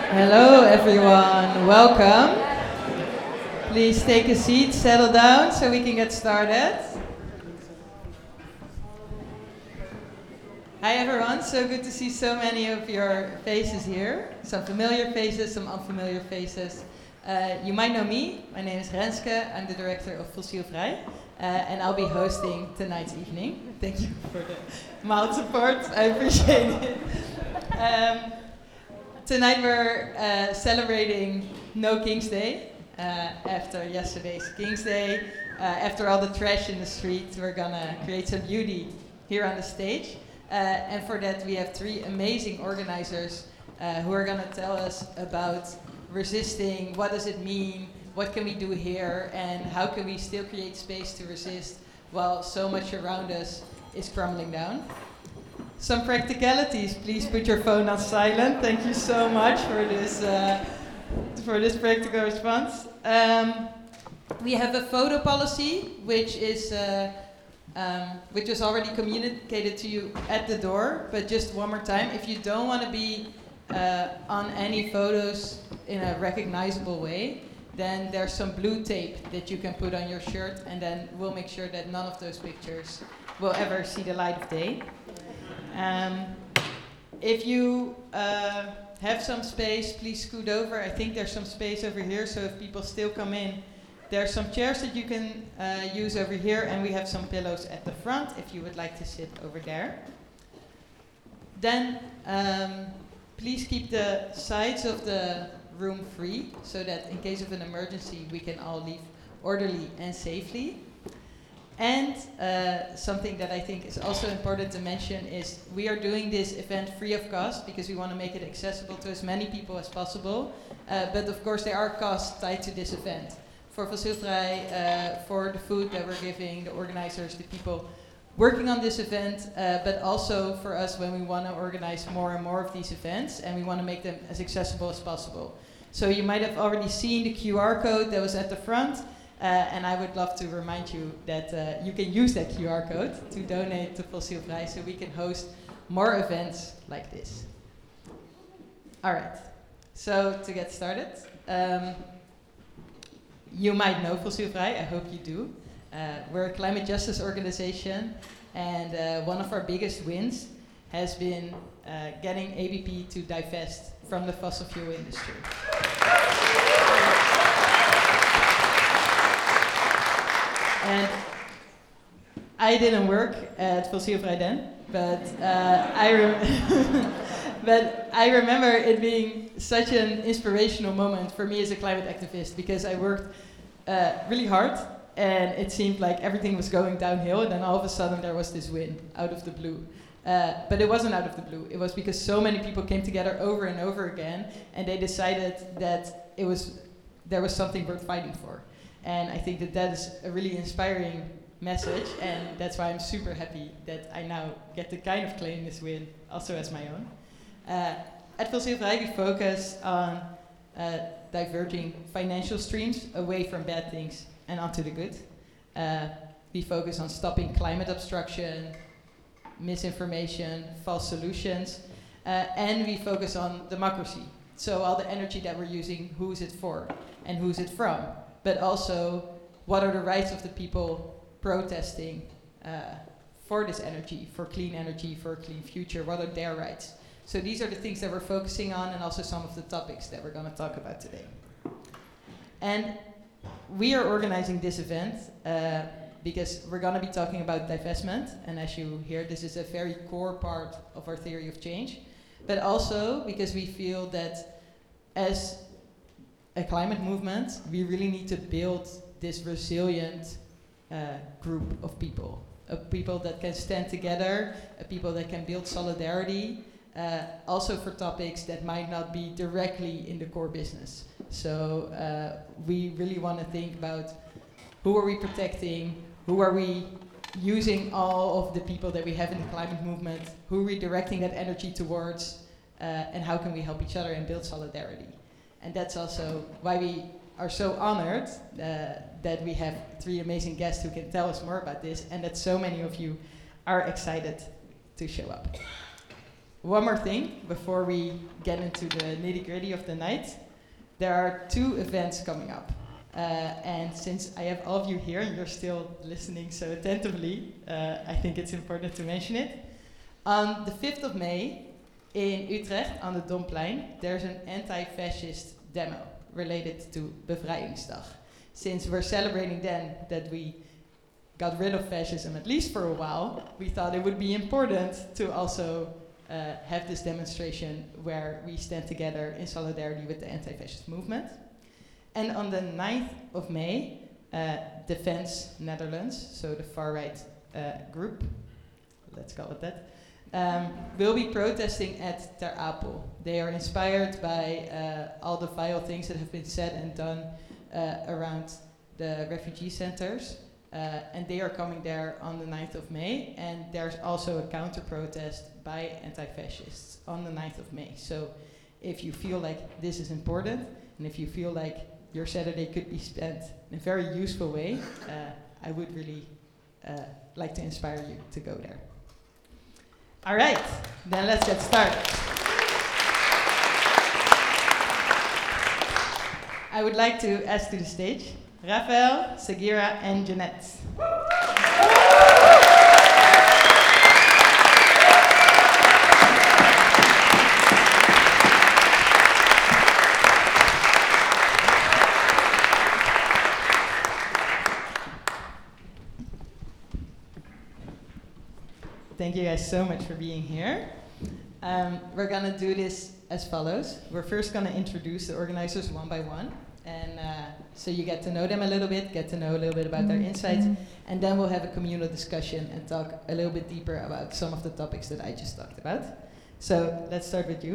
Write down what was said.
Hello, everyone. Welcome. Please take a seat, settle down so we can get started. Hi, everyone. So good to see so many of your faces here. Some familiar faces, some unfamiliar faces. You might know me. My name is Renske. I'm the director of Fossielvrij. And I'll be hosting tonight's evening. Thank you for the mild support. I appreciate it. Tonight we're celebrating No King's Day. After yesterday's King's Day, after all the trash in the street, we're gonna create some beauty here on the stage. And for that we have three amazing organizers who are gonna tell us about resisting, what does it mean, what can we do here, and how can we still create space to resist while so much around us is crumbling down. Some practicalities, please put your phone on silent. Thank you so much for this practical response. We have a photo policy, which was already communicated to you at the door, but just one more time, if you don't want to be on any photos in a recognizable way, then there's some blue tape that you can put on your shirt, and then we'll make sure that none of those pictures will ever see the light of day. If you have some space, please scoot over. I think there's some space over here, so if people still come in, there's some chairs that you can use over here, and we have some pillows at the front if you would like to sit over there. Then please keep the sides of the room free, so that in case of an emergency we can all leave orderly and safely. And something that I think is also important to mention is we are doing this event free of cost because we want to make it accessible to as many people as possible. But of course there are costs tied to this event. For Fossielvrij, for the food that we're giving, the organizers, the people working on this event, but also for us when we want to organize more and more of these events, and we want to make them as accessible as possible. So you might have already seen the QR code that was at the front. And I would love to remind you that you can use that QR code to donate to Fossielvrij so we can host more events like this. All right, so to get started, you might know Fossielvrij, I hope you do. We're a climate justice organization, and one of our biggest wins has been getting ABP to divest from the fossil fuel industry. And I didn't work at Fossielvrij then, but but I remember it being such an inspirational moment for me as a climate activist, because I worked really hard and it seemed like everything was going downhill, and then all of a sudden there was this win out of the blue. But it wasn't out of the blue. It was because so many people came together over and over again, and they decided that there was something worth fighting for. And I think that is a really inspiring message, and that's why I'm super happy that I now get to kind of claim this win also as my own. At Fossielvrij, we focus on diverging financial streams away from bad things and onto the good. We focus on stopping climate obstruction, misinformation, false solutions, and we focus on democracy. So all the energy that we're using, who is it for and who's it from? But also, what are the rights of the people protesting for this energy, for a clean future? What are their rights? So these are the things that we're focusing on, and also some of the topics that we're going to talk about today. And we are organizing this event because we're going to be talking about divestment, and as you hear, this is a very core part of our theory of change, but also because we feel that as a climate movement, we really need to build this resilient group of people that can stand together, people that can build solidarity, also for topics that might not be directly in the core business. So we really want to think about who are we protecting, who are we using all of the people that we have in the climate movement, who are we directing that energy towards, and how can we help each other and build solidarity. And that's also why we are so honored that we have three amazing guests who can tell us more about this, and that so many of you are excited to show up. one more thing before we get into the nitty-gritty of the night. There are 2 events coming up. And since I have all of you here and you're still listening so attentively, I think it's important to mention it. On the 5th of May in Utrecht on the Domplein, there's an anti-fascist demo related to Bevrijdingsdag. Since we're celebrating then that we got rid of fascism, at least for a while, we thought it would be important to also have this demonstration where we stand together in solidarity with the anti-fascist movement. And on the 9th of May, Defense Netherlands, so the far-right group, let's call it that, will be protesting at Ter Apel. They are inspired by all the vile things that have been said and done around the refugee centers. And they are coming there on the 9th of May, and there's also a counter-protest by anti-fascists on the 9th of May. So if you feel like this is important, and if you feel like your Saturday could be spent in a very useful way, I would really like to inspire you to go there. All right, then let's get started. I would like to ask to the stage Raphael, Sagira, and Jeanette. Thank you guys so much for being here. We're going to do this as follows. We're first going to introduce the organizers one by one. And so you get to know them a little bit, get to know a little bit about their insights, and then we'll have a communal discussion and talk a little bit deeper about some of the topics that I just talked about. So let's start with you.